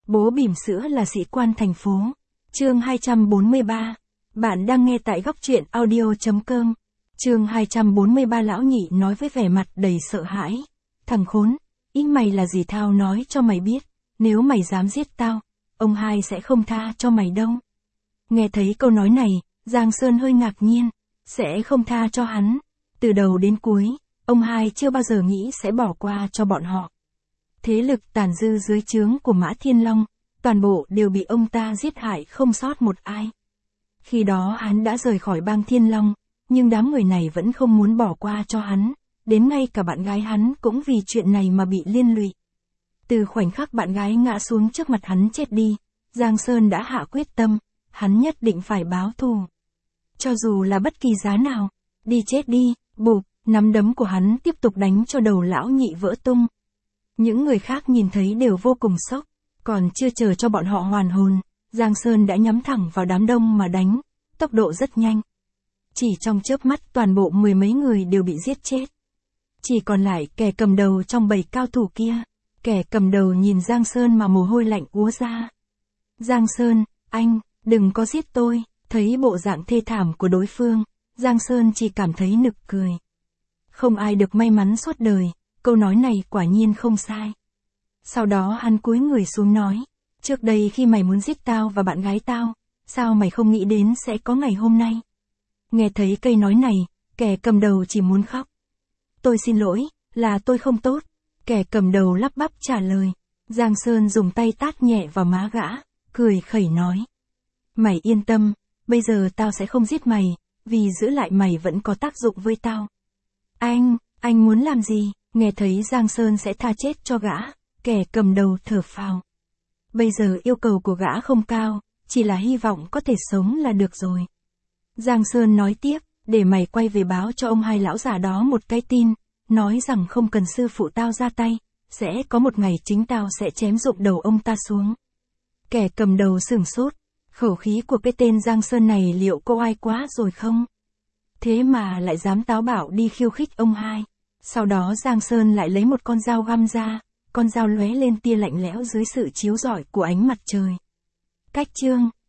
Bố bỉm sữa là sĩ quan thành phố. Chương 243. Bạn đang nghe tại góc truyện audio.com. Chương 243. Lão nhị nói với vẻ mặt đầy sợ hãi. Thằng khốn, ý mày là gì tao nói cho mày biết, nếu mày dám giết tao, ông hai sẽ không tha cho mày đâu. Nghe thấy câu nói này, Giang Sơn hơi ngạc nhiên, sẽ không tha cho hắn. Từ đầu đến cuối, ông hai chưa bao giờ nghĩ sẽ bỏ qua cho bọn họ. Thế lực tàn dư dưới trướng của Mã Thiên Long, toàn bộ đều bị ông ta giết hại không sót một ai. Khi đó hắn đã rời khỏi bang Thiên Long, nhưng đám người này vẫn không muốn bỏ qua cho hắn, đến ngay cả bạn gái hắn cũng vì chuyện này mà bị liên lụy. Từ khoảnh khắc bạn gái ngã xuống trước mặt hắn chết đi, Giang Sơn đã hạ quyết tâm, hắn nhất định phải báo thù. Cho dù là bất kỳ giá nào, đi chết đi, bụp, nắm đấm của hắn tiếp tục đánh cho đầu lão nhị vỡ tung. Những người khác nhìn thấy đều vô cùng sốc, còn chưa chờ cho bọn họ hoàn hồn, Giang Sơn đã nhắm thẳng vào đám đông mà đánh, tốc độ rất nhanh. Chỉ trong chớp mắt toàn bộ mười mấy người đều bị giết chết. Chỉ còn lại kẻ cầm đầu trong bầy cao thủ kia, kẻ cầm đầu nhìn Giang Sơn mà mồ hôi lạnh úa ra. Giang Sơn, anh, đừng có giết tôi, thấy bộ dạng thê thảm của đối phương, Giang Sơn chỉ cảm thấy nực cười. Không ai được may mắn suốt đời, câu nói này quả nhiên không sai. Sau đó hắn cúi người xuống nói, trước đây khi mày muốn giết tao và bạn gái tao, sao mày không nghĩ đến sẽ có ngày hôm nay? Nghe thấy câu nói này, kẻ cầm đầu chỉ muốn khóc. Tôi xin lỗi, là tôi không tốt, kẻ cầm đầu lắp bắp trả lời. Giang Sơn dùng tay tát nhẹ vào má gã, cười khẩy nói. Mày yên tâm, bây giờ tao sẽ không giết mày, vì giữ lại mày vẫn có tác dụng với tao. Anh muốn làm gì? Nghe thấy Giang Sơn sẽ tha chết cho gã, kẻ cầm đầu thở phào. Bây giờ yêu cầu của gã không cao, chỉ là hy vọng có thể sống là được rồi. Giang Sơn nói tiếp, để mày quay về báo cho ông hai lão già đó một cái tin, nói rằng không cần sư phụ tao ra tay, sẽ có một ngày chính tao sẽ chém rụng đầu ông ta xuống. Kẻ cầm đầu sửng sốt, khẩu khí của cái tên Giang Sơn này liệu có oai quá rồi không? Thế mà lại dám táo bạo đi khiêu khích ông hai. Sau đó Giang Sơn lại lấy một con dao găm ra, con dao lóe lên tia lạnh lẽo dưới sự chiếu rọi của ánh mặt trời. Cách chương